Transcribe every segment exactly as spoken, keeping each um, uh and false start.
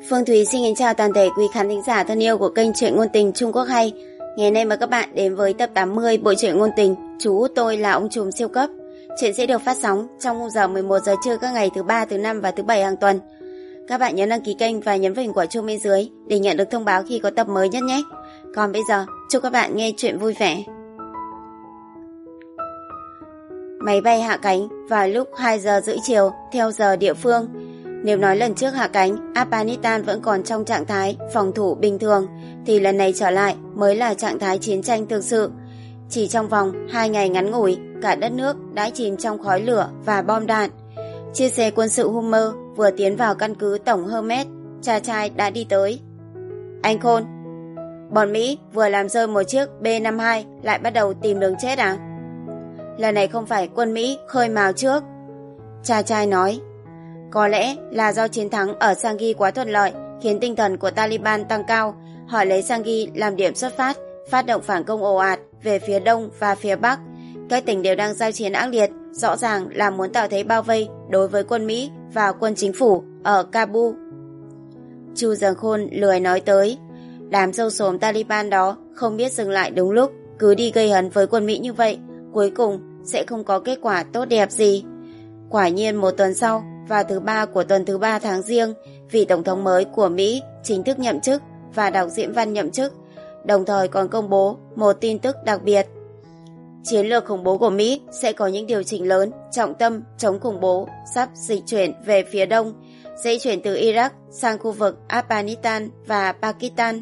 Phương Thúy xin kính chào toàn thể quý khán thính giả thân yêu của kênh Truyện Ngôn Tình Trung Quốc Hay. Ngày nay mời các bạn đến với tập tám mươi bộ truyện ngôn tình Chú Tôi Là Ông Trùm Siêu Cấp. Chuyện sẽ được phát sóng trong khung giờ mười một giờ trưa các ngày thứ ba, thứ năm và thứ bảy hàng tuần. Các bạn nhớ đăng ký kênh và nhấn vào hình quả chuông bên dưới để nhận được thông báo khi có tập mới nhất nhé. Còn bây giờ, chúc các bạn nghe chuyện vui vẻ. Máy bay hạ cánh vào lúc hai giờ rưỡi chiều theo giờ địa phương. Nếu nói lần trước hạ cánh, Afghanistan vẫn còn trong trạng thái phòng thủ bình thường, thì lần này trở lại mới là trạng thái chiến tranh thực sự. Chỉ trong vòng hai ngày ngắn ngủi, cả đất nước đã chìm trong khói lửa và bom đạn. Chiếc xe quân sự Hummer vừa tiến vào căn cứ tổng Hermes, cha trai đã đi tới. Anh Khôn, bọn Mỹ vừa làm rơi một chiếc B năm mươi hai lại bắt đầu tìm đường chết à? Lần này không phải quân Mỹ khơi mào trước. Cha trai nói, có lẽ là do chiến thắng ở Sanghi quá thuận lợi khiến tinh thần của Taliban tăng cao. Họ lấy Sanghi làm điểm xuất phát, phát động phản công ồ ạt về phía đông và phía bắc. Các tỉnh đều đang giao chiến ác liệt, rõ ràng là muốn tạo thế bao vây đối với quân Mỹ và quân chính phủ ở Kabul. Chu Giang Khôn lười nói tới. Đám sâu xồm Taliban đó không biết dừng lại đúng lúc, cứ đi gây hấn với quân Mỹ như vậy, cuối cùng sẽ không có kết quả tốt đẹp gì. Quả nhiên một tuần sau, vào thứ ba của tuần thứ ba tháng Giêng, vị tổng thống mới của Mỹ chính thức nhậm chức và đọc diễn văn nhậm chức, đồng thời còn công bố một tin tức đặc biệt. Chiến lược khủng bố của Mỹ sẽ có những điều chỉnh lớn, trọng tâm chống khủng bố sắp dịch chuyển về phía đông, sẽ chuyển từ Iraq sang khu vực Afghanistan và Pakistan.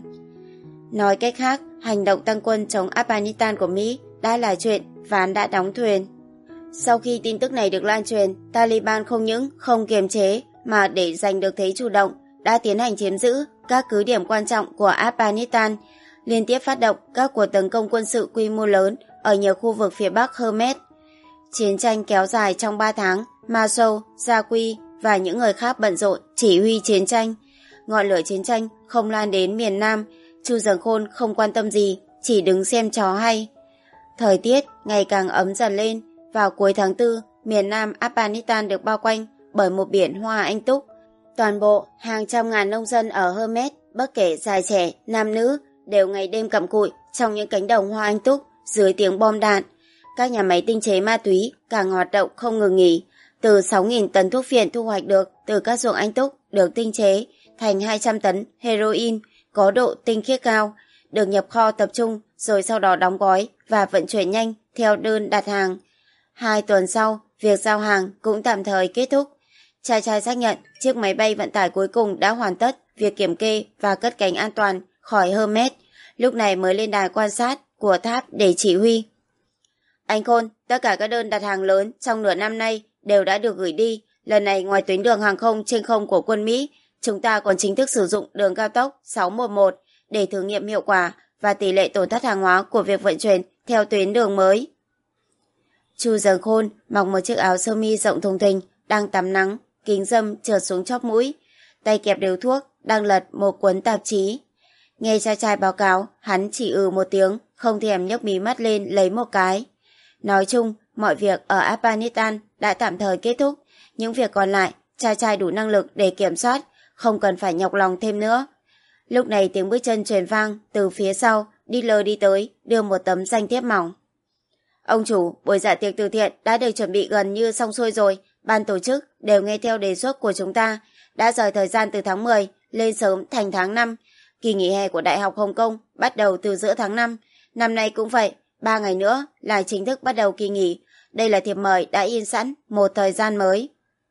Nói cách khác, hành động tăng quân chống Afghanistan của Mỹ đã là chuyện ván đã đóng thuyền. Sau khi tin tức này được lan truyền, Taliban không những không kiềm chế mà để giành được thế chủ động, đã tiến hành chiếm giữ các cứ điểm quan trọng của Afghanistan, liên tiếp phát động các cuộc tấn công quân sự quy mô lớn ở nhiều khu vực phía bắc Hermes. Chiến tranh kéo dài trong ba tháng, Masoud, Zaqui và những người khác bận rộn chỉ huy chiến tranh. Ngọn lửa chiến tranh không lan đến miền Nam, Chu Giang Khôn không quan tâm gì, chỉ đứng xem trò hay. Thời tiết ngày càng ấm dần lên. Vào cuối tháng tư, miền Nam Afghanistan được bao quanh bởi một biển hoa anh túc. Toàn bộ hàng trăm ngàn nông dân ở Hermes, bất kể già trẻ, nam nữ, đều ngày đêm cặm cụi trong những cánh đồng hoa anh túc dưới tiếng bom đạn. Các nhà máy tinh chế ma túy càng hoạt động không ngừng nghỉ. Từ sáu nghìn tấn thuốc phiện thu hoạch được từ các ruộng anh túc được tinh chế thành hai trăm tấn heroin có độ tinh khiết cao, được nhập kho tập trung rồi sau đó đóng gói và vận chuyển nhanh theo đơn đặt hàng. Hai tuần sau, việc giao hàng cũng tạm thời kết thúc. Cha trai xác nhận chiếc máy bay vận tải cuối cùng đã hoàn tất việc kiểm kê và cất cánh an toàn khỏi Hermes, lúc này mới lên đài quan sát của tháp để chỉ huy. Anh Khôn, tất cả các đơn đặt hàng lớn trong nửa năm nay đều đã được gửi đi. Lần này ngoài tuyến đường hàng không trên không của quân Mỹ, chúng ta còn chính thức sử dụng đường cao tốc sáu một một để thử nghiệm hiệu quả và tỷ lệ tổn thất hàng hóa của việc vận chuyển theo tuyến đường mới. Chu Giang Khôn mặc một chiếc áo sơ mi rộng thùng thình, đang tắm nắng, kính râm trượt xuống chóp mũi, tay kẹp điếu thuốc, đang lật một cuốn tạp chí. Nghe cha trai báo cáo, hắn chỉ ừ một tiếng, không thèm nhấc mí mắt lên lấy một cái. Nói chung, mọi việc ở Afghanistan đã tạm thời kết thúc, những việc còn lại, cha trai đủ năng lực để kiểm soát, không cần phải nhọc lòng thêm nữa. Lúc này tiếng bước chân truyền vang từ phía sau, dealer đi tới, đưa một tấm danh thiếp mỏng. Ông chủ, buổi dạ tiệc từ thiện đã được chuẩn bị gần như xong xuôi rồi. Ban tổ chức đều nghe theo đề xuất của chúng ta, đã rời thời gian từ tháng mười lên sớm thành tháng năm. Kỳ nghỉ hè của Đại học Hồng Kông bắt đầu từ giữa tháng năm. Năm nay cũng vậy, ba ngày nữa là chính thức bắt đầu kỳ nghỉ. Đây là thiệp mời đã in sẵn một thời gian mới.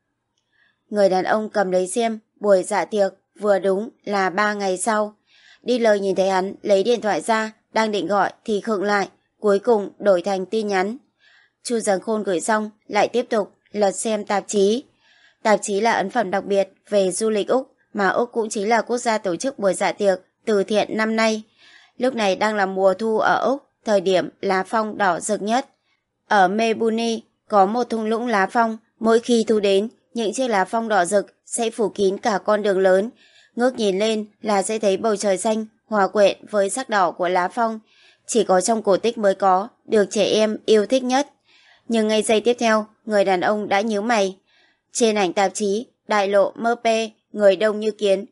Người đàn ông cầm lấy xiêm, buổi dạ tiệc vừa đúng là ba ngày sau. Dealer nhìn thấy hắn lấy điện thoại ra, đang định gọi thì khựng lại, cuối cùng đổi thành tin nhắn. Chu Giang Khôn gửi xong, lại tiếp tục lật xem tạp chí. Tạp chí là ấn phẩm đặc biệt về du lịch Úc, mà Úc cũng chính là quốc gia tổ chức buổi dạ tiệc từ thiện năm nay. Lúc này đang là mùa thu ở Úc, thời điểm lá phong đỏ rực nhất. Ở Melbourne có một thung lũng lá phong, mỗi khi thu đến, những chiếc lá phong đỏ rực sẽ phủ kín cả con đường lớn. Ngước nhìn lên là sẽ thấy bầu trời xanh hòa quyện với sắc đỏ của lá phong. Chỉ có trong cổ tích mới có, được trẻ em yêu thích nhất. Nhưng ngay giây tiếp theo, người đàn ông đã nhíu mày. Trên ảnh tạp chí, đại lộ Mơ Pê, người đông như kiến,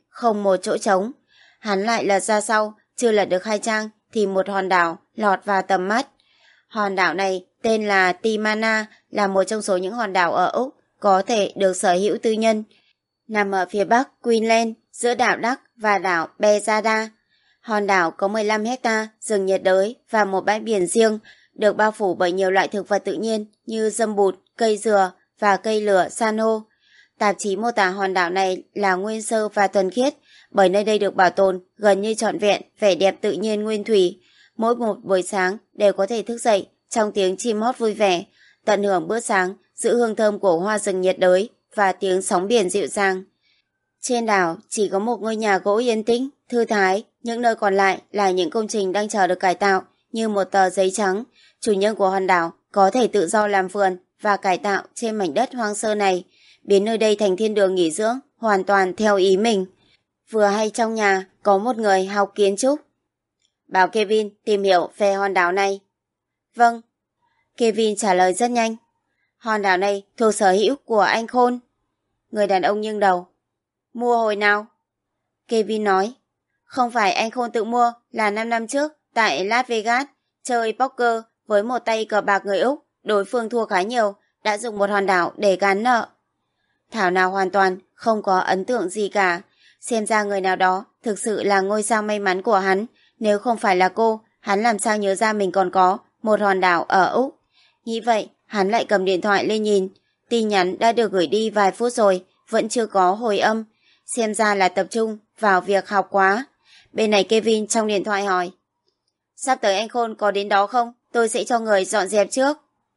không một chỗ trống. Hắn lại lật ra sau, chưa lật được hai trang thì một hòn đảo lọt vào tầm mắt. Hòn đảo này tên là Timana, là một trong số những hòn đảo ở Úc có thể được sở hữu tư nhân. Nằm ở phía bắc Queensland, giữa đảo Đắc và đảo Bezada. Hòn đảo có mười lăm héc ta rừng nhiệt đới và một bãi biển riêng, được bao phủ bởi nhiều loại thực vật tự nhiên như dâm bụt, cây dừa và cây lửa san hô. Tạp chí mô tả hòn đảo này là nguyên sơ và thuần khiết, bởi nơi đây được bảo tồn gần như trọn vẹn vẻ đẹp tự nhiên nguyên thủy. Mỗi một buổi sáng đều có thể thức dậy trong tiếng chim hót vui vẻ, tận hưởng bữa sáng giữ hương thơm của hoa rừng nhiệt đới và tiếng sóng biển dịu dàng. Trên đảo chỉ có một ngôi nhà gỗ yên tĩnh, thư thái, những nơi còn lại là những công trình đang chờ được cải tạo như một tờ giấy trắng. Chủ nhân của hòn đảo có thể tự do làm vườn và cải tạo trên mảnh đất hoang sơ này, biến nơi đây thành thiên đường nghỉ dưỡng hoàn toàn theo ý mình. Vừa hay trong nhà có một người học kiến trúc. Bảo Kevin tìm hiểu về hòn đảo này. Vâng. Kevin trả lời rất nhanh. Hòn đảo này thuộc sở hữu của anh Khôn. Người đàn ông nghiêng đầu. Mua hồi nào? Kevin nói. Không phải anh Khôn tự mua, là năm năm trước tại Las Vegas chơi poker với một tay cờ bạc người Úc, đối phương thua khá nhiều, đã dùng một hòn đảo để gán nợ. Thảo nào hoàn toàn không có ấn tượng gì cả. Xem ra người nào đó thực sự là ngôi sao may mắn của hắn. Nếu không phải là cô, hắn làm sao nhớ ra mình còn có một hòn đảo ở Úc. Nghĩ vậy, hắn lại cầm điện thoại lên nhìn. Tin nhắn đã được gửi đi vài phút rồi, vẫn chưa có hồi âm. Xem ra là tập trung vào việc học quá. Bên này Kevin trong điện thoại hỏi. Sắp tới anh Khôn có đến đó không? Tôi sẽ cho người dọn dẹp trước.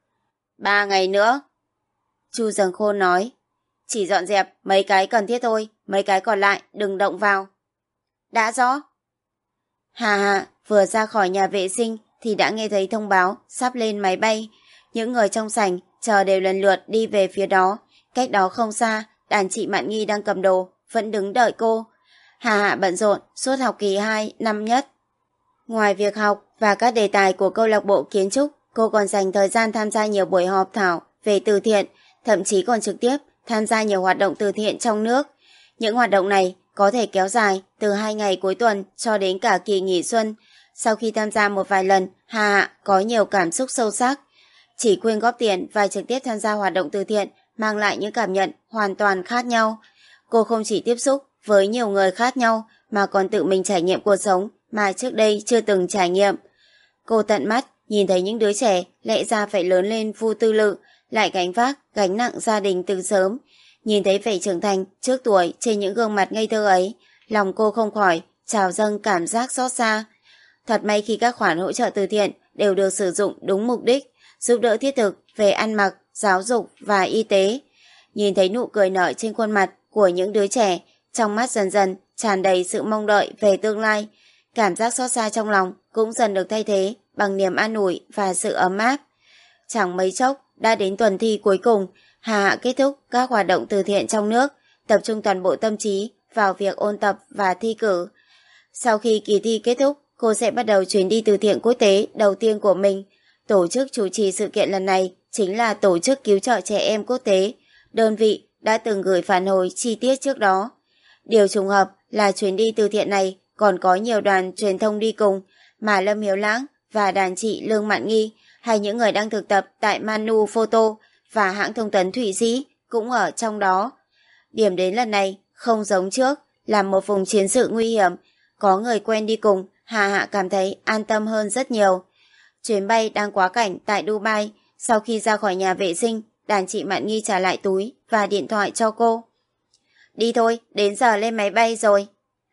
Ba ngày nữa. Chu Dần Khôn nói. Chỉ dọn dẹp mấy cái cần thiết thôi, mấy cái còn lại đừng động vào. Đã rõ. Hà Hà vừa ra khỏi nhà vệ sinh thì đã nghe thấy thông báo sắp lên máy bay. Những người trong sảnh chờ đều lần lượt đi về phía đó. Cách đó không xa, đàn chị Mạn Nghi đang cầm đồ, vẫn đứng đợi cô. Hà Hà bận rộn suốt học kỳ hai năm nhất. Ngoài việc học và các đề tài của câu lạc bộ kiến trúc, cô còn dành thời gian tham gia nhiều buổi họp thảo về từ thiện, thậm chí còn trực tiếp tham gia nhiều hoạt động từ thiện trong nước. Những hoạt động này có thể kéo dài từ hai ngày cuối tuần cho đến cả kỳ nghỉ xuân. Sau khi tham gia một vài lần, Hà Hạ có nhiều cảm xúc sâu sắc. Chỉ quyên góp tiền và trực tiếp tham gia hoạt động từ thiện mang lại những cảm nhận hoàn toàn khác nhau. Cô không chỉ tiếp xúc với nhiều người khác nhau mà còn tự mình trải nghiệm cuộc sống mà trước đây chưa từng trải nghiệm. Cô tận mắt nhìn thấy những đứa trẻ lẽ ra phải lớn lên vô tư lự, lại gánh vác gánh nặng gia đình từ sớm. Nhìn thấy vẻ trưởng thành trước tuổi trên những gương mặt ngây thơ ấy, lòng cô không khỏi trào dâng cảm giác xót xa. Thật may khi các khoản hỗ trợ từ thiện đều được sử dụng đúng mục đích, giúp đỡ thiết thực về ăn mặc, giáo dục và y tế. Nhìn thấy nụ cười nở trên khuôn mặt của những đứa trẻ, trong mắt dần dần tràn đầy sự mong đợi về tương lai. Cảm giác xót xa trong lòng cũng dần được thay thế bằng niềm an ủi và sự ấm áp. Chẳng mấy chốc đã đến tuần thi cuối cùng. Hà Hạ kết thúc các hoạt động từ thiện trong nước, tập trung toàn bộ tâm trí vào việc ôn tập và thi cử. Sau khi kỳ thi kết thúc, cô sẽ bắt đầu chuyến đi từ thiện quốc tế đầu tiên của mình. Tổ chức chủ trì sự kiện lần này chính là Tổ chức Cứu trợ Trẻ Em Quốc tế, đơn vị đã từng gửi phản hồi chi tiết trước đó. Điều trùng hợp là chuyến đi từ thiện này còn có nhiều đoàn truyền thông đi cùng, mà Lâm Hiếu Lãng và đàn chị Lương Mạn Nghi, hay những người đang thực tập tại Manu Photo và hãng thông tấn Thụy Sĩ cũng ở trong đó. Điểm đến lần này không giống trước, là một vùng chiến sự nguy hiểm. Có người quen đi cùng, Hà Hạ cảm thấy an tâm hơn rất nhiều. Chuyến bay đang quá cảnh tại Dubai. Sau khi ra khỏi nhà vệ sinh, đàn chị Mạn Nghi trả lại túi và điện thoại cho cô. Đi thôi, đến giờ lên máy bay rồi.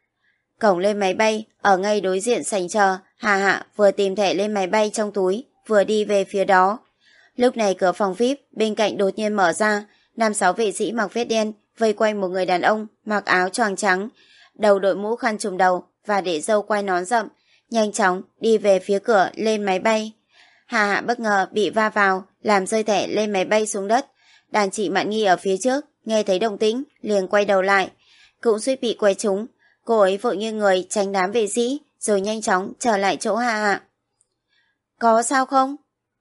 Cổng lên máy bay ở ngay đối diện sảnh chờ. Hà Hạ vừa tìm thẻ lên máy bay trong túi, vừa đi về phía đó. Lúc này cửa phòng vi ai pi bên cạnh đột nhiên mở ra. Năm sáu vệ sĩ mặc vest đen vây quanh một người đàn ông mặc áo choàng trắng, đầu đội mũ khăn trùm đầu và để râu quai nón rậm, nhanh chóng đi về phía cửa lên máy bay. Hà Hạ bất ngờ bị va vào, làm rơi thẻ lên máy bay xuống đất. Đàn chị Mạn Nghi ở phía trước nghe thấy động tĩnh liền quay đầu lại, cũng suýt bị quay trúng. Cô ấy vội nghiêng người tránh đám vệ sĩ rồi nhanh chóng trở lại chỗ Hà Hạ. Có sao không?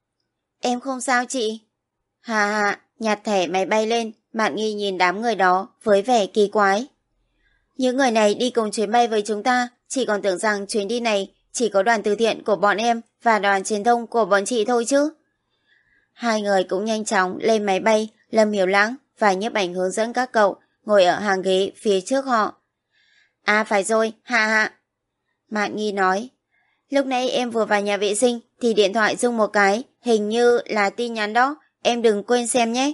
Em không sao chị. Hà Hạ nhặt thẻ máy bay lên. Mạn Nghi nhìn đám người đó với vẻ kỳ quái. Những người này đi cùng chuyến bay với chúng ta, chị còn tưởng rằng chuyến đi này chỉ có đoàn từ thiện của bọn em và đoàn truyền thông của bọn chị thôi chứ. Hai người cũng nhanh chóng lên máy bay. Lâm Hiểu Lãng và Nhiếp Ảnh hướng dẫn các cậu ngồi ở hàng ghế phía trước họ. À phải rồi, hạ hạ. Mạn Nghi nói, lúc nãy em vừa vào nhà vệ sinh thì điện thoại rung một cái, hình như là tin nhắn đó, em đừng quên xem nhé.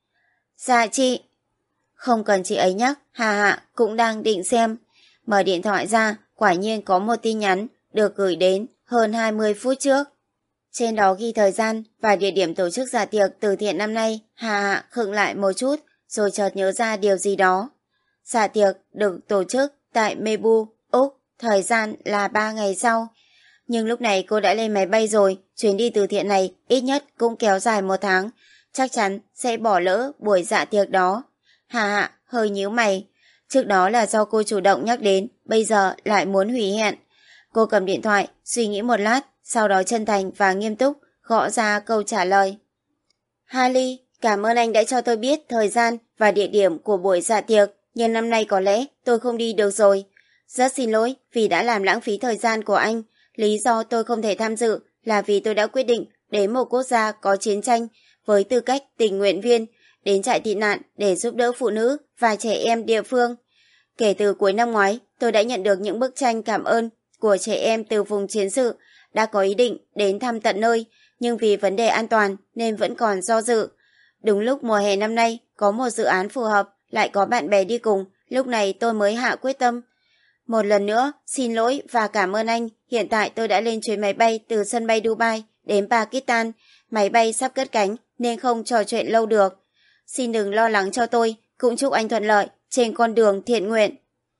Dạ chị. Không cần chị ấy nhắc, Hà Hạ cũng đang định xem. Mở điện thoại ra, quả nhiên có một tin nhắn được gửi đến hơn hai mươi phút trước. Trên đó ghi thời gian và địa điểm tổ chức dạ tiệc từ thiện năm nay. Hà Hạ khựng lại một chút rồi chợt nhớ ra điều gì đó. Dạ tiệc được tổ chức tại Mebu, Úc, thời gian là ba ngày sau. Nhưng lúc này cô đã lên máy bay rồi, chuyến đi từ thiện này ít nhất cũng kéo dài một tháng, chắc chắn sẽ bỏ lỡ buổi dạ tiệc đó. Hà Hạ hơi nhíu mày, trước đó là do cô chủ động nhắc đến, bây giờ lại muốn hủy hẹn. Cô cầm điện thoại, suy nghĩ một lát, sau đó chân thành và nghiêm túc gõ ra câu trả lời. Harley, cảm ơn anh đã cho tôi biết thời gian và địa điểm của buổi dạ tiệc, nhưng năm nay có lẽ tôi không đi được rồi. Rất xin lỗi vì đã làm lãng phí thời gian của anh. Lý do tôi không thể tham dự là vì tôi đã quyết định đến một quốc gia có chiến tranh với tư cách tình nguyện viên, đến trại tị nạn để giúp đỡ phụ nữ và trẻ em địa phương. Kể từ cuối năm ngoái, tôi đã nhận được những bức tranh cảm ơn của trẻ em từ vùng chiến sự, đã có ý định đến thăm tận nơi, nhưng vì vấn đề an toàn nên vẫn còn do dự. Đúng lúc mùa hè năm nay có một dự án phù hợp, lại có bạn bè đi cùng, lúc này tôi mới hạ quyết tâm. Một lần nữa, xin lỗi và cảm ơn anh. Hiện tại tôi đã lên chuyến máy bay từ sân bay Dubai đến Pakistan. Máy bay sắp cất cánh nên không trò chuyện lâu được. Xin đừng lo lắng cho tôi, cũng chúc anh thuận lợi trên con đường thiện nguyện.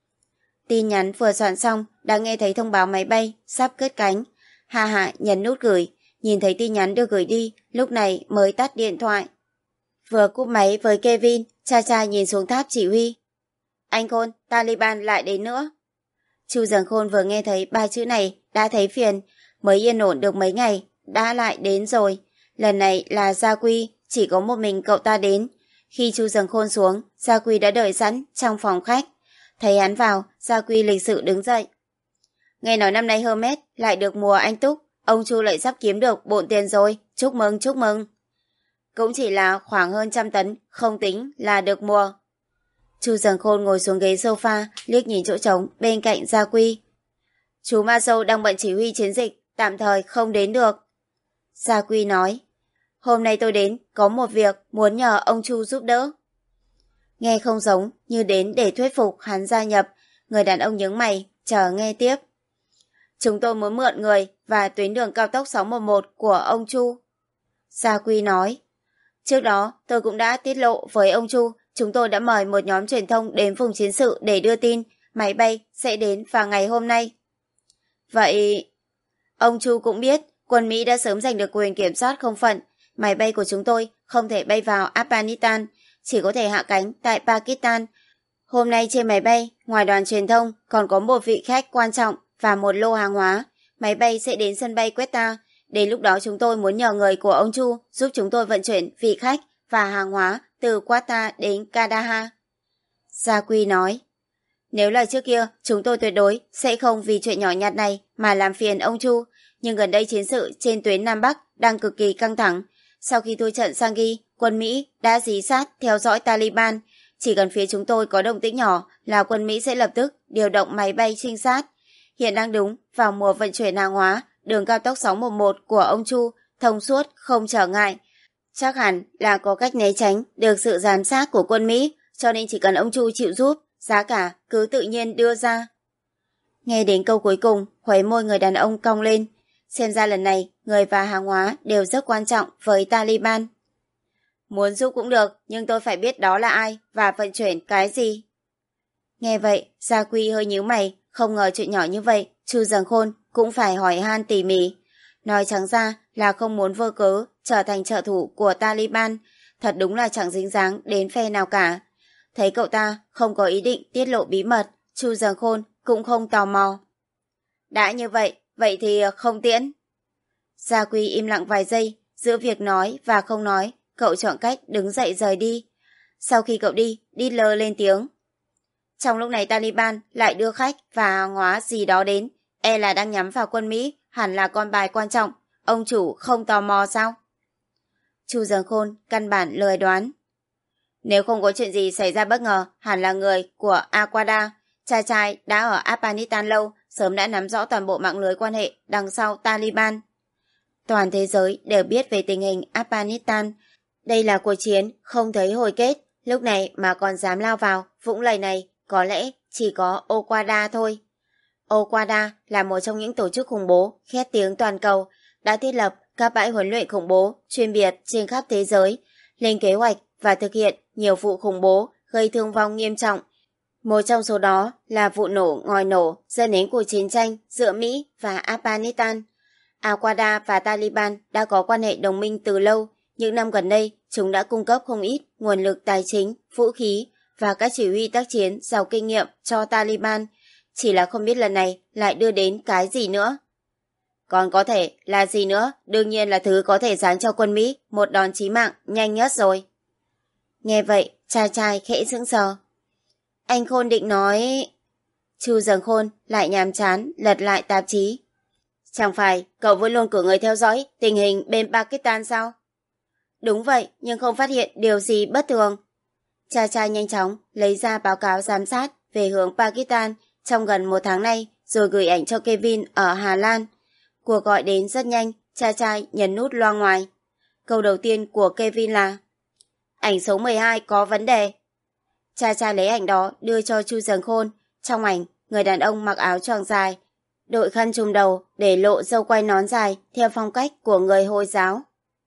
Tin nhắn vừa soạn xong, đã nghe thấy thông báo máy bay sắp cất cánh. Hà Hạ nhấn nút gửi, nhìn thấy tin nhắn được gửi đi, lúc này mới tắt điện thoại. Vừa cúp máy với Kevin, Cha Cha nhìn xuống tháp chỉ huy. Anh Khôn, Taliban lại đến nữa. Chu Dần Khôn vừa nghe thấy ba chữ này đã thấy phiền, mới yên ổn được mấy ngày, đã lại đến rồi. Lần này là Gia Quy, chỉ có một mình cậu ta đến. Khi Chu Dần Khôn xuống, Gia Quy đã đợi sẵn trong phòng khách. Thấy hắn vào, Gia Quy lịch sự đứng dậy. Nghe nói năm nay Hermes lại được mùa anh túc, ông Chu lại sắp kiếm được bộn tiền rồi, chúc mừng chúc mừng. Cũng chỉ là khoảng hơn trăm tấn, không tính là được mùa. Chu Dần Khôn ngồi xuống ghế sofa, liếc nhìn chỗ trống bên cạnh Gia Quy. Chú Ma Sâu đang bận chỉ huy chiến dịch, tạm thời không đến được. Gia Quy nói, hôm nay tôi đến, có một việc muốn nhờ ông Chu giúp đỡ. Nghe không giống như đến để thuyết phục hắn gia nhập, người đàn ông nhướng mày, chờ nghe tiếp. Chúng tôi muốn mượn người và tuyến đường cao tốc sáu một một của ông Chu. Gia Quy nói, trước đó tôi cũng đã tiết lộ với ông Chu, chúng tôi đã mời một nhóm truyền thông đến vùng chiến sự để đưa tin máy bay sẽ đến vào ngày hôm nay. Vậy, ông Chu cũng biết quân Mỹ đã sớm giành được quyền kiểm soát không phận. Máy bay của chúng tôi không thể bay vào Afghanistan, chỉ có thể hạ cánh tại Pakistan. Hôm nay trên máy bay, ngoài đoàn truyền thông, còn có một vị khách quan trọng và một lô hàng hóa. Máy bay sẽ đến sân bay Quetta. Đến lúc đó chúng tôi muốn nhờ người của ông Chu giúp chúng tôi vận chuyển vị khách và hàng hóa từ Quetta đến Kandahar. Gia Quy nói, nếu là trước kia, chúng tôi tuyệt đối sẽ không vì chuyện nhỏ nhặt này mà làm phiền ông Chu, nhưng gần đây chiến sự trên tuyến Nam Bắc đang cực kỳ căng thẳng. Sau khi thua trận Sanghi, quân Mỹ đã dí sát theo dõi Taliban. Chỉ cần phía chúng tôi có động tĩnh nhỏ là quân Mỹ sẽ lập tức điều động máy bay trinh sát. Hiện đang đúng vào mùa vận chuyển hàng hóa, đường cao tốc sáu một một của ông Chu thông suốt không trở ngại. Chắc hẳn là có cách né tránh được sự giám sát của quân Mỹ, cho nên chỉ cần ông Chu chịu giúp, giá cả cứ tự nhiên đưa ra. Nghe đến câu cuối cùng, khóe môi người đàn ông cong lên. Xem ra lần này, người và hàng hóa đều rất quan trọng với Taliban. Muốn giúp cũng được, nhưng tôi phải biết đó là ai và vận chuyển cái gì. Nghe vậy, Gia Quy hơi nhíu mày, không ngờ chuyện nhỏ như vậy, Chu Dần Khôn cũng phải hỏi han tỉ mỉ. Nói trắng ra là không muốn vô cớ trở thành trợ thủ của Taliban, thật đúng là chẳng dính dáng đến phe nào cả. Thấy cậu ta không có ý định tiết lộ bí mật, Chu Dần Khôn cũng không tò mò. Đã như vậy, vậy thì không tiễn. Gia Quy im lặng vài giây, giữa việc nói và không nói, cậu chọn cách đứng dậy rời đi. Sau khi cậu đi, Đít Lơ lên tiếng. Trong lúc này Taliban lại đưa khách và hàng hóa gì đó đến, e là đang nhắm vào quân Mỹ, hẳn là con bài quan trọng. Ông chủ không tò mò sao? Chu Giường Khôn căn bản lười đoán. Nếu không có chuyện gì xảy ra bất ngờ, hẳn là người của Aquada. Cha trai đã ở Afghanistan lâu, sớm đã nắm rõ toàn bộ mạng lưới quan hệ đằng sau Taliban. Toàn thế giới đều biết về tình hình Afghanistan. Đây là cuộc chiến không thấy hồi kết, lúc này mà còn dám lao vào vũng lầy này, có lẽ chỉ có Oquada thôi. Oquada là một trong những tổ chức khủng bố khét tiếng toàn cầu, đã thiết lập các bãi huấn luyện khủng bố chuyên biệt trên khắp thế giới, lên kế hoạch và thực hiện nhiều vụ khủng bố gây thương vong nghiêm trọng. Một trong số đó là vụ nổ ngòi nổ dẫn đến cuộc chiến tranh giữa Mỹ và Afghanistan. Al-Qaeda và Taliban đã có quan hệ đồng minh từ lâu. Những năm gần đây, chúng đã cung cấp không ít nguồn lực tài chính, vũ khí và các chỉ huy tác chiến giàu kinh nghiệm cho Taliban. Chỉ là không biết lần này lại đưa đến cái gì nữa. Còn có thể là gì nữa, đương nhiên là thứ có thể giáng cho quân Mỹ một đòn chí mạng nhanh nhất rồi. Nghe vậy, trai trai khẽ sững sờ. Anh Khôn định nói... Chu Giường Khôn lại nhàm chán lật lại tạp chí. Chẳng phải cậu vẫn luôn cử người theo dõi tình hình bên Pakistan sao? Đúng vậy, nhưng không phát hiện điều gì bất thường. Cha trai nhanh chóng lấy ra báo cáo giám sát về hướng Pakistan trong gần một tháng nay, rồi gửi ảnh cho Kevin ở Hà Lan. Cuộc gọi đến rất nhanh, cha trai nhấn nút loa ngoài. Câu đầu tiên của Kevin là: ảnh số mười hai có vấn đề. Cha trai lấy ảnh đó đưa cho Chu Giường Khôn. Trong ảnh, người đàn ông mặc áo choàng dài, đội khăn trùm đầu để lộ râu quai nón dài theo phong cách của người Hồi giáo.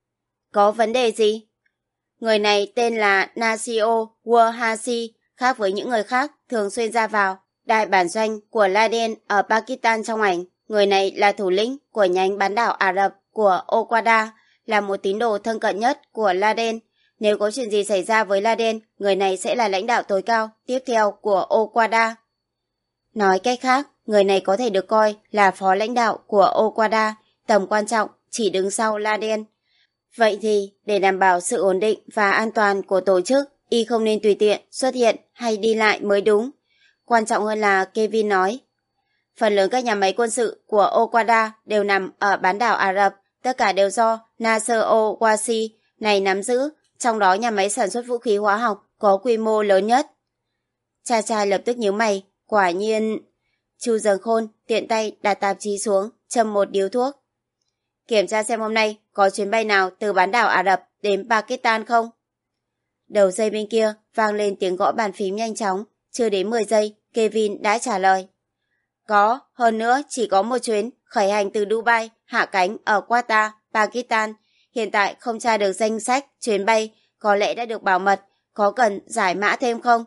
Có vấn đề gì? Người này tên là Nasio Wahasi, khác với những người khác thường xuyên ra vào đại bản doanh của Laden ở Pakistan. Trong ảnh, người này là thủ lĩnh của nhánh bán đảo Ả Rập của Oquada, là một tín đồ thân cận nhất của Laden. Nếu có chuyện gì xảy ra với Laden, người này sẽ là lãnh đạo tối cao tiếp theo của Oquada. Nói cách khác, người này có thể được coi là phó lãnh đạo của Oquada, tầm quan trọng chỉ đứng sau Laden. Vậy thì, để đảm bảo sự ổn định và an toàn của tổ chức, y không nên tùy tiện xuất hiện hay đi lại mới đúng. Quan trọng hơn là, Kevin nói, phần lớn các nhà máy quân sự của Oquada đều nằm ở bán đảo Ả Rập, tất cả đều do Nasser Owasi này nắm giữ, trong đó nhà máy sản xuất vũ khí hóa học có quy mô lớn nhất. Cha trai lập tức nhíu mày, quả nhiên... Chu Giường Khôn tiện tay đặt tạp chí xuống, châm một điếu thuốc. Kiểm tra xem hôm nay có chuyến bay nào từ bán đảo Ả Rập đến Pakistan không? Đầu dây bên kia vang lên tiếng gõ bàn phím nhanh chóng. Chưa đến mười giây, Kevin đã trả lời. Có, hơn nữa chỉ có một chuyến khởi hành từ Dubai, hạ cánh ở Qatar, Pakistan. Hiện tại không tra được danh sách chuyến bay, có lẽ đã được bảo mật. Có cần giải mã thêm không?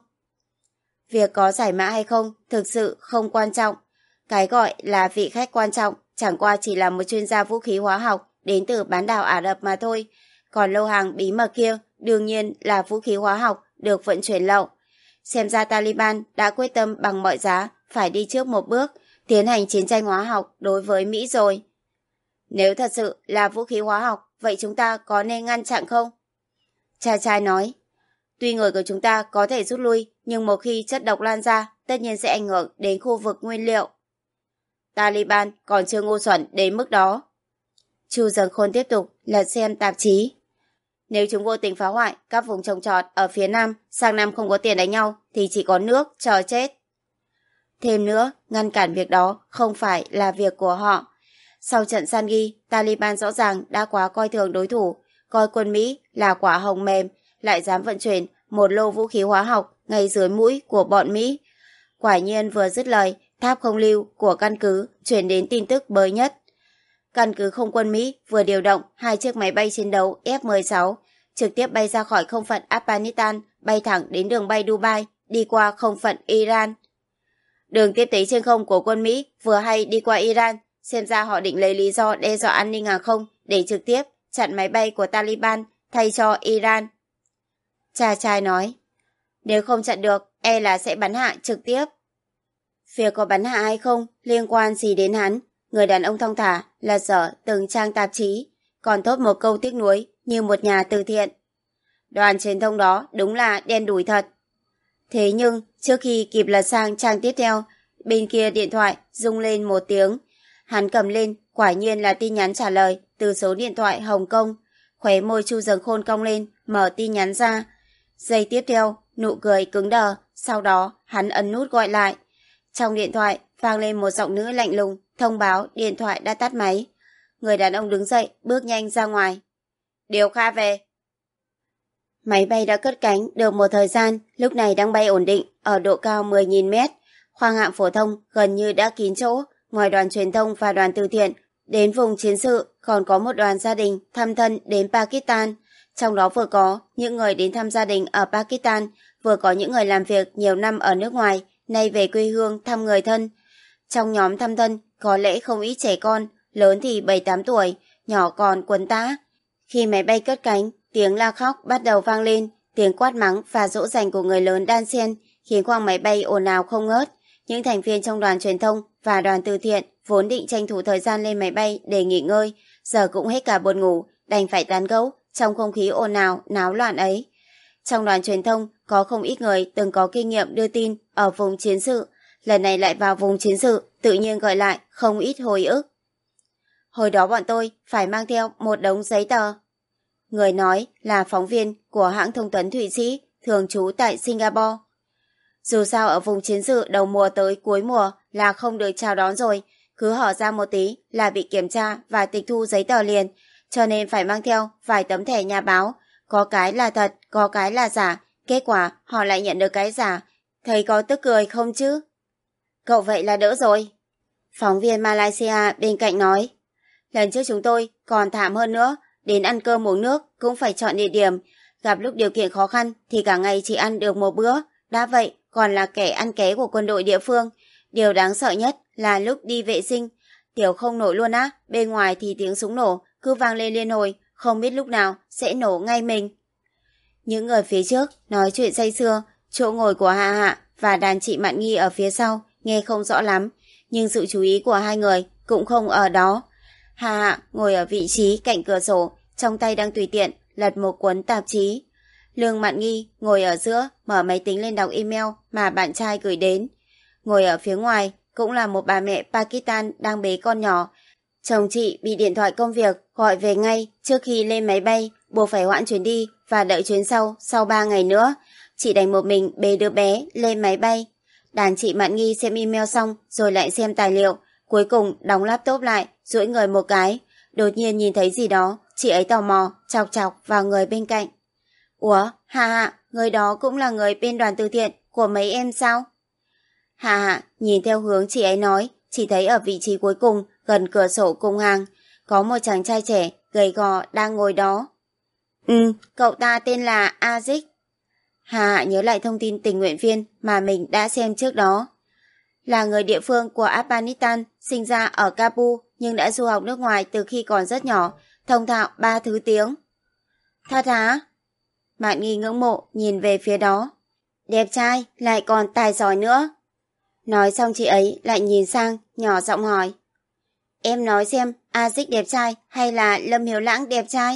Việc có giải mã hay không thực sự không quan trọng. Cái gọi là vị khách quan trọng chẳng qua chỉ là một chuyên gia vũ khí hóa học đến từ bán đảo Ả Rập mà thôi. Còn lô hàng bí mật kia đương nhiên là vũ khí hóa học được vận chuyển lậu. Xem ra Taliban đã quyết tâm bằng mọi giá phải đi trước một bước, tiến hành chiến tranh hóa học đối với Mỹ rồi. Nếu thật sự là vũ khí hóa học, vậy chúng ta có nên ngăn chặn không? Cha trai nói, tuy người của chúng ta có thể rút lui, nhưng một khi chất độc lan ra, tất nhiên sẽ ảnh hưởng đến khu vực nguyên liệu. Taliban còn chưa ngu xuẩn đến mức đó. Chu Giường Khôn tiếp tục lật xem tạp chí. Nếu chúng vô tình phá hoại các vùng trồng trọt ở phía Nam, sang năm không có tiền đánh nhau, thì chỉ có nước chờ chết. Thêm nữa, ngăn cản việc đó không phải là việc của họ. Sau trận Sanghi, Taliban rõ ràng đã quá coi thường đối thủ, coi quân Mỹ là quả hồng mềm, lại dám vận chuyển một lô vũ khí hóa học ngay dưới mũi của bọn Mỹ. Quả nhiên vừa dứt lời, tháp không lưu của căn cứ chuyển đến tin tức mới nhất. Căn cứ không quân Mỹ vừa điều động hai chiếc máy bay chiến đấu F mười sáu, trực tiếp bay ra khỏi không phận Afghanistan, bay thẳng đến đường bay Dubai, đi qua không phận Iran. Đường tiếp tế trên không của quân Mỹ vừa hay đi qua Iran, xem ra họ định lấy lý do đe dọa an ninh hàng không để trực tiếp chặn máy bay của Taliban thay cho Iran. Cha trai nói, nếu không chặn được, e là sẽ bắn hạ trực tiếp. Việc có bắn hạ hay không liên quan gì đến hắn? Người đàn ông thong thả lật dở từng trang tạp chí, còn thốt một câu tiếc nuối như một nhà từ thiện. Đoàn truyền thông đó đúng là đen đủi thật. Thế nhưng Trước khi kịp lật sang trang tiếp theo, bên kia điện thoại rung lên một tiếng. Hắn cầm lên, quả nhiên là tin nhắn trả lời từ số điện thoại Hồng Kông. Khóe môi Chu Dâng Khôn cong lên, mở tin nhắn ra. Giây tiếp theo, nụ cười cứng đờ, sau đó hắn ấn nút gọi lại. Trong điện thoại vang lên một giọng nữ lạnh lùng, thông báo điện thoại đã tắt máy. Người đàn ông đứng dậy, bước nhanh ra ngoài. Điều Kha về. Máy bay đã cất cánh được một thời gian, lúc này đang bay ổn định ở độ cao mười nghìn mét. Khoang hạng phổ thông gần như đã kín chỗ, ngoài đoàn truyền thông và đoàn từ thiện, đến vùng chiến sự còn có một đoàn gia đình thăm thân đến Pakistan. Trong đó vừa có những người đến thăm gia đình ở Pakistan, vừa có những người làm việc nhiều năm ở nước ngoài, nay về quê hương thăm người thân. Trong nhóm thăm thân có lẽ không ít trẻ con, lớn thì bảy tám tuổi, nhỏ còn quấn tã. Khi máy bay cất cánh, tiếng la khóc bắt đầu vang lên, tiếng quát mắng và dỗ dành của người lớn đan xen khiến khoang máy bay ồn ào không ngớt. Những thành viên trong đoàn truyền thông và đoàn từ thiện vốn định tranh thủ thời gian lên máy bay để nghỉ ngơi, giờ cũng hết cả buồn ngủ, đành phải tán gẫu trong không khí ồn ào, náo loạn ấy. Trong đoàn truyền thông có không ít người từng có kinh nghiệm đưa tin ở vùng chiến sự, lần này lại vào vùng chiến sự, tự nhiên gọi lại không ít hồi ức. Hồi đó bọn tôi phải mang theo một đống giấy tờ. Người nói là phóng viên của hãng thông tấn Thụy Sĩ, thường trú tại Singapore. Dù sao ở vùng chiến sự đầu mùa tới cuối mùa là không được chào đón rồi, cứ hở ra một tí là bị kiểm tra và tịch thu giấy tờ liền, cho nên phải mang theo vài tấm thẻ nhà báo, có cái là thật, có cái là giả, kết quả họ lại nhận được cái giả, thấy có tức cười không chứ? Cậu vậy là đỡ rồi. Phóng viên Malaysia bên cạnh nói, lần trước chúng tôi còn thảm hơn nữa, đến ăn cơm uống nước cũng phải chọn địa điểm, gặp lúc điều kiện khó khăn thì cả ngày chỉ ăn được một bữa, đã vậy còn là kẻ ăn ké của quân đội địa phương. Điều đáng sợ nhất là lúc đi vệ sinh, tiểu không nổi luôn á, bên ngoài thì tiếng súng nổ cứ vang lên liên hồi, không biết lúc nào sẽ nổ ngay mình. Những người phía trước nói chuyện say sưa, chỗ ngồi của Hạ Hạ và đàn chị Mạn Nghi ở phía sau nghe không rõ lắm, nhưng sự chú ý của hai người cũng không ở đó. Hạ Hạ ngồi ở vị trí cạnh cửa sổ, trong tay đang tùy tiện lật một cuốn tạp chí. Lương Mạn Nghi ngồi ở giữa, mở máy tính lên đọc email mà bạn trai gửi đến. Ngồi ở phía ngoài cũng là một bà mẹ Pakistan đang bế con nhỏ. Chồng chị bị điện thoại công việc gọi về ngay trước khi lên máy bay, buộc phải hoãn chuyến đi và đợi chuyến sau sau ba ngày nữa. Chị đành một mình bế đứa bé lên máy bay. Đàn chị Mạn Nghi xem email xong rồi lại xem tài liệu, cuối cùng đóng laptop lại, duỗi người một cái. Đột nhiên nhìn thấy gì đó, chị ấy tò mò chọc chọc vào người bên cạnh. Ủa, Hà Hạ, người đó cũng là người bên đoàn từ thiện của mấy em sao? Hà Hạ nhìn theo hướng chị ấy nói, chỉ thấy ở vị trí cuối cùng gần cửa sổ cùng hàng có một chàng trai trẻ gầy gò đang ngồi đó. Ừ, cậu ta tên là Aziz. Hà Hạ nhớ lại thông tin tình nguyện viên mà mình đã xem trước đó. Là người địa phương của Afghanistan, sinh ra ở Kabul nhưng đã du học nước ngoài từ khi còn rất nhỏ, thông thạo ba thứ tiếng. Thật hả? Mạn Nghi ngưỡng mộ nhìn về phía đó. Đẹp trai, lại còn tài giỏi nữa. Nói xong chị ấy lại nhìn sang, nhỏ giọng hỏi. Em nói xem, Aziz đẹp trai hay là Lâm Hiếu Lãng đẹp trai?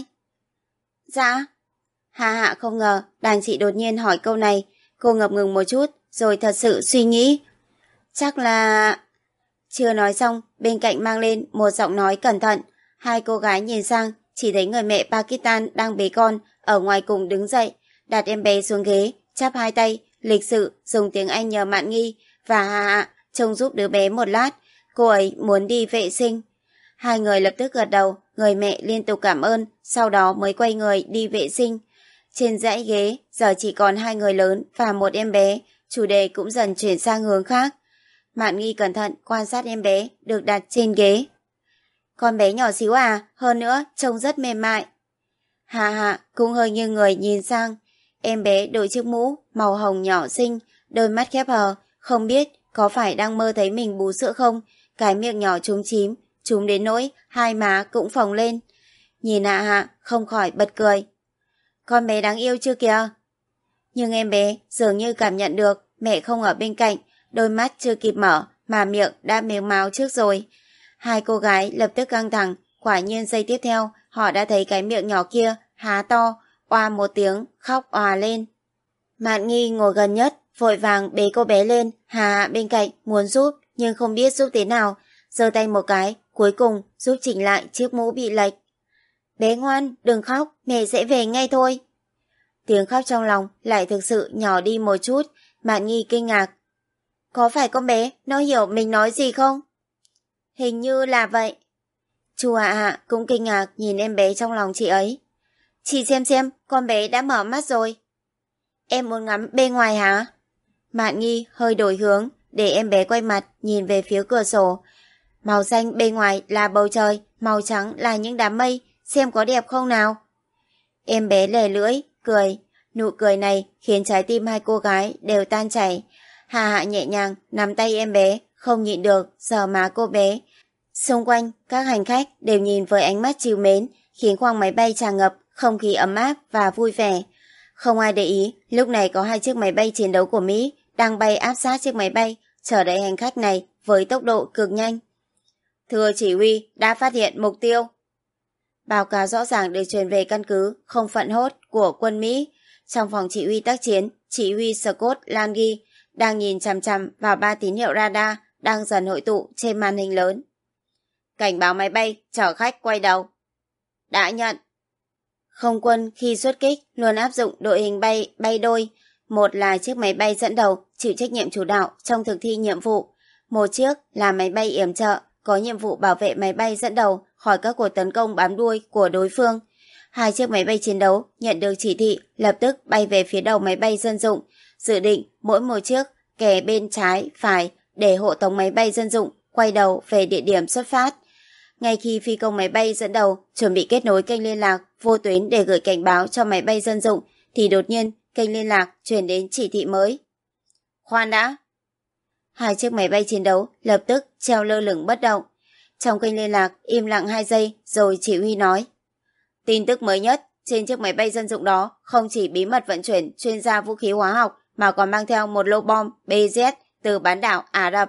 Dạ. Hà Hạ không ngờ đàn chị đột nhiên hỏi câu này. Cô ngập ngừng một chút, rồi thật sự suy nghĩ. Chắc là... Chưa nói xong, bên cạnh mang lên một giọng nói cẩn thận. Hai cô gái nhìn sang, chỉ thấy người mẹ Pakistan đang bế con, ở ngoài cùng đứng dậy, đặt em bé xuống ghế, chắp hai tay, lịch sự dùng tiếng Anh nhờ Mạn Nghi và Hà Hạ trông giúp đứa bé một lát, cô ấy muốn đi vệ sinh. Hai người lập tức gật đầu, người mẹ liên tục cảm ơn, sau đó mới quay người đi vệ sinh. Trên dãy ghế, giờ chỉ còn hai người lớn và một em bé, chủ đề cũng dần chuyển sang hướng khác. Mạn Nghi cẩn thận quan sát em bé được đặt trên ghế. Con bé nhỏ xíu à, hơn nữa trông rất mềm mại. Hà Hạ cũng hơi nghiêng người nhìn sang. Em bé đội chiếc mũ màu hồng nhỏ xinh, đôi mắt khép hờ, không biết có phải đang mơ thấy mình bú sữa không. Cái miệng nhỏ trúng chím, trúng đến nỗi hai má cũng phồng lên. Nhìn Hạ Hạ không khỏi bật cười. Con bé đáng yêu chưa kìa? Nhưng em bé dường như cảm nhận được mẹ không ở bên cạnh, đôi mắt chưa kịp mở mà miệng đã mếu máo trước rồi. Hai cô gái lập tức căng thẳng, quả nhiên giây tiếp theo họ đã thấy cái miệng nhỏ kia há to, oa một tiếng, khóc òa lên. Mạn Nghi ngồi gần nhất, vội vàng bế cô bé lên. Hà Hạ bên cạnh muốn giúp nhưng không biết giúp thế nào, giơ tay một cái, cuối cùng giúp chỉnh lại chiếc mũ bị lệch. Bé ngoan, đừng khóc, mẹ sẽ về ngay thôi. Tiếng khóc trong lòng lại thực sự nhỏ đi một chút. Mạn Nghi kinh ngạc. Có phải con bé nó hiểu mình nói gì không? Hình như là vậy. Chu Hạ Hạ cũng kinh ngạc nhìn em bé trong lòng chị ấy. Chị xem xem, con bé đã mở mắt rồi. Em muốn ngắm bên ngoài hả? Mạn Nghi hơi đổi hướng để em bé quay mặt nhìn về phía cửa sổ. Màu xanh bên ngoài là bầu trời, màu trắng là những đám mây, xem có đẹp không nào? Em bé lè lưỡi, cười. Nụ cười này khiến trái tim hai cô gái đều tan chảy. Hà Hạ nhẹ nhàng nắm tay em bé, không nhịn được sờ má cô bé. Xung quanh, các hành khách đều nhìn với ánh mắt trìu mến, khiến khoang máy bay tràn ngập không khí ấm áp và vui vẻ. Không ai để ý, lúc này có hai chiếc máy bay chiến đấu của Mỹ đang bay áp sát chiếc máy bay chở đầy hành khách này với tốc độ cực nhanh. Thưa chỉ huy, đã phát hiện mục tiêu. Báo cáo rõ ràng được truyền về căn cứ không phận hốt của quân Mỹ. Trong phòng chỉ huy tác chiến, chỉ huy Scott Lange đang nhìn chằm chằm vào ba tín hiệu radar đang dần hội tụ trên màn hình lớn. Cảnh báo máy bay chở khách quay đầu. Đã nhận. Không quân khi xuất kích luôn áp dụng đội hình bay bay đôi. Một là chiếc máy bay dẫn đầu chịu trách nhiệm chủ đạo trong thực thi nhiệm vụ. Một chiếc là máy bay yểm trợ có nhiệm vụ bảo vệ máy bay dẫn đầu khỏi các cuộc tấn công bám đuôi của đối phương. Hai chiếc máy bay chiến đấu nhận được chỉ thị lập tức bay về phía đầu máy bay dân dụng, dự định mỗi một chiếc kè bên trái, phải để hộ tống máy bay dân dụng quay đầu về địa điểm xuất phát. Ngay khi phi công máy bay dẫn đầu chuẩn bị kết nối kênh liên lạc vô tuyến để gửi cảnh báo cho máy bay dân dụng, thì đột nhiên kênh liên lạc truyền đến chỉ thị mới. Khoan đã! Hai chiếc máy bay chiến đấu lập tức treo lơ lửng bất động. Trong kênh liên lạc im lặng hai giây rồi chỉ huy nói. Tin tức mới nhất, trên chiếc máy bay dân dụng đó không chỉ bí mật vận chuyển chuyên gia vũ khí hóa học mà còn mang theo một lô bom bê dét từ bán đảo Ả Rập.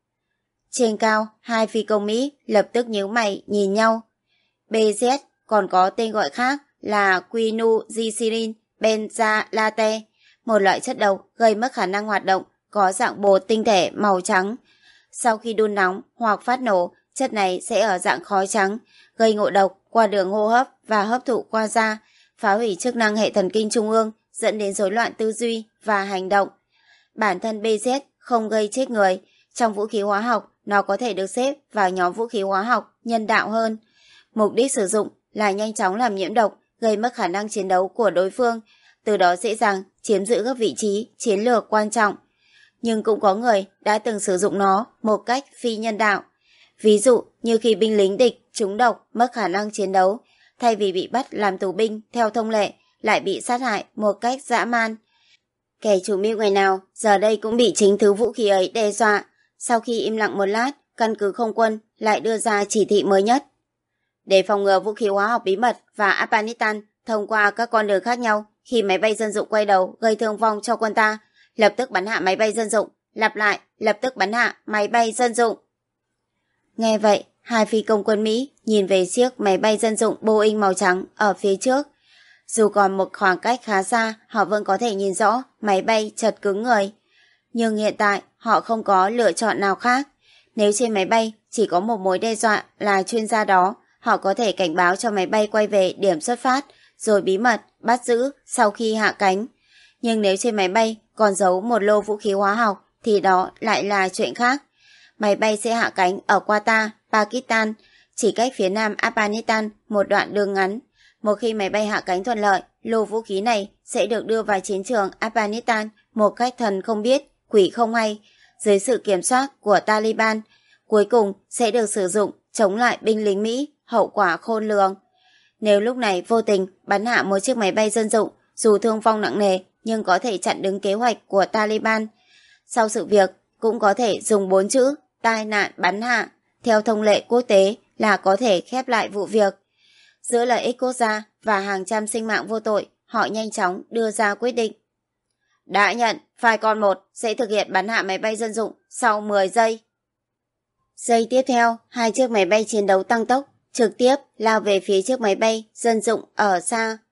Trên cao, hai phi công Mỹ lập tức nhíu mày nhìn nhau. bê dét còn có tên gọi khác là quinuglycerin benzalate, một loại chất độc gây mất khả năng hoạt động, có dạng bột tinh thể màu trắng. Sau khi đun nóng hoặc phát nổ, chất này sẽ ở dạng khói trắng, gây ngộ độc qua đường hô hấp và hấp thụ qua da, phá hủy chức năng hệ thần kinh trung ương, dẫn đến rối loạn tư duy và hành động. Bản thân bê dét không gây chết người, trong vũ khí hóa học nó có thể được xếp vào nhóm vũ khí hóa học nhân đạo hơn. Mục đích sử dụng là nhanh chóng làm nhiễm độc, gây mất khả năng chiến đấu của đối phương, từ đó dễ dàng chiếm giữ các vị trí chiến lược quan trọng. Nhưng cũng có người đã từng sử dụng nó một cách phi nhân đạo. Ví dụ như khi binh lính địch trúng độc mất khả năng chiến đấu, thay vì bị bắt làm tù binh theo thông lệ, lại bị sát hại một cách dã man. Kẻ chủ mưu ngày nào giờ đây cũng bị chính thứ vũ khí ấy đe dọa. Sau khi im lặng một lát, căn cứ không quân lại đưa ra chỉ thị mới nhất. Để phòng ngừa vũ khí hóa học bí mật và Afghanistan thông qua các con đường khác nhau, khi máy bay dân dụng quay đầu gây thương vong cho quân ta, lập tức bắn hạ máy bay dân dụng. Lặp lại, lập tức bắn hạ máy bay dân dụng. Nghe vậy, hai phi công quân Mỹ nhìn về chiếc máy bay dân dụng Boeing màu trắng ở phía trước. Dù còn một khoảng cách khá xa, họ vẫn có thể nhìn rõ máy bay chật cứng người. Nhưng hiện tại, họ không có lựa chọn nào khác. Nếu trên máy bay chỉ có một mối đe dọa là chuyên gia đó, họ có thể cảnh báo cho máy bay quay về điểm xuất phát, rồi bí mật bắt giữ sau khi hạ cánh. Nhưng nếu trên máy bay còn giấu một lô vũ khí hóa học, thì đó lại là chuyện khác. Máy bay sẽ hạ cánh ở Qatar, Pakistan, chỉ cách phía nam Afghanistan một đoạn đường ngắn. Một khi máy bay hạ cánh thuận lợi, lô vũ khí này sẽ được đưa vào chiến trường Afghanistan một cách thần không biết, quỷ không hay, dưới sự kiểm soát của Taliban. Cuối cùng sẽ được sử dụng chống lại binh lính Mỹ, hậu quả khôn lường. Nếu lúc này vô tình bắn hạ một chiếc máy bay dân dụng, dù thương vong nặng nề nhưng có thể chặn đứng kế hoạch của Taliban. Sau sự việc, cũng có thể dùng bốn chữ tai nạn bắn hạ theo thông lệ quốc tế là có thể khép lại vụ việc. Giữa lợi ích quốc gia và hàng trăm sinh mạng vô tội, họ nhanh chóng đưa ra quyết định. Đã nhận, Falcon một sẽ thực hiện bắn hạ máy bay dân dụng sau mười giây. Giây tiếp theo, hai chiếc máy bay chiến đấu tăng tốc, trực tiếp lao về phía chiếc máy bay dân dụng ở xa.